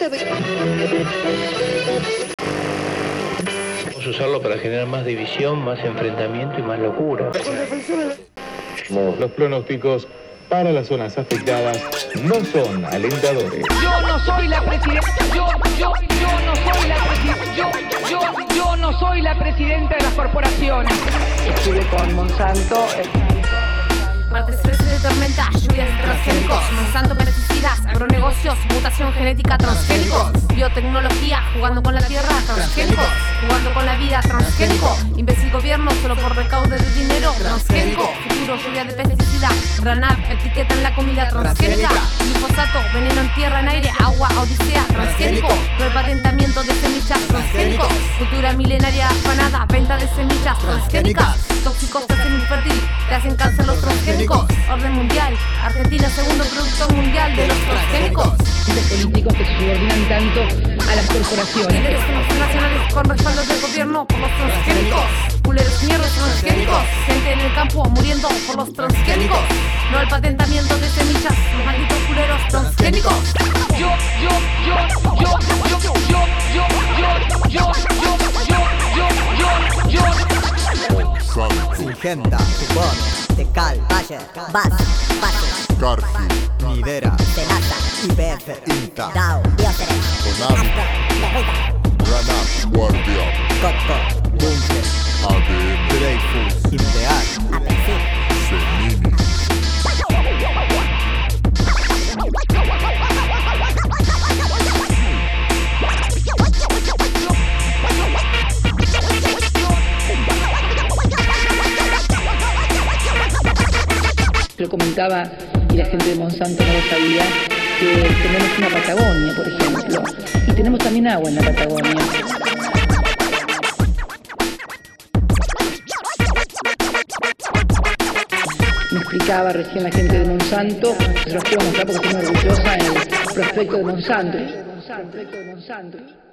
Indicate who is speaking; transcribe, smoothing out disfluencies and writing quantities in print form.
Speaker 1: Vamos a usarlo para generar más división, más enfrentamiento y más locura.
Speaker 2: Los pronósticos para las zonas afectadas no son alentadores.
Speaker 3: Yo no soy la presidenta. Yo no soy la presidenta de las corporaciones.
Speaker 4: Estuve con Monsanto.
Speaker 5: Martes 13 de tormenta, lluvias transgénicos, Monsanto, pesticidas, agronegocios, mutación genética, transgénicos, biotecnología, jugando con la tierra, transgénicos, jugando con la vida, transgénico, imbécil gobierno solo por recaude de dinero, transgénico, futuro, lluvia de pesticidas, granat, etiqueta en la comida, transgénica, glifosato, veneno en tierra, en aire, agua, odisea, transgénico, repatentamiento de semillas, transgénicos, cultura milenaria afanada, venta de semillas, transgénicas, tóxicos te hacen infértil, te hacen cáncer los transgénicos. Orden mundial, Argentina segundo producto mundial de los transgénicos.
Speaker 3: Los políticos que se subordinan tanto a las corporaciones.
Speaker 5: Líderes internacionales con respaldo del gobierno por los transgénicos. Culeros mierdas transgénicos. Gente en el campo muriendo por los transgénicos. No al patentamiento de semillas, los malditos culeros transgénicos.
Speaker 6: Singenta, Tupón, Tecal, Bayer, Base,
Speaker 7: Carfi,
Speaker 6: Nidera, Senasa, IBF,
Speaker 7: Inta,
Speaker 6: Dow, Bioceres,
Speaker 7: Konami, Granat, Guardian,
Speaker 6: Cotco, Bunker,
Speaker 7: ADN,
Speaker 6: Dreyfus, Indeal, Apexit,
Speaker 7: Semini.
Speaker 3: Yo comentaba, y la gente de Monsanto no lo sabía, que tenemos una Patagonia, por ejemplo, y tenemos también agua en la Patagonia. Me explicaba recién la gente de Monsanto, se los quiero mostrar porque estoy muy orgullosa en el prospecto de Monsanto.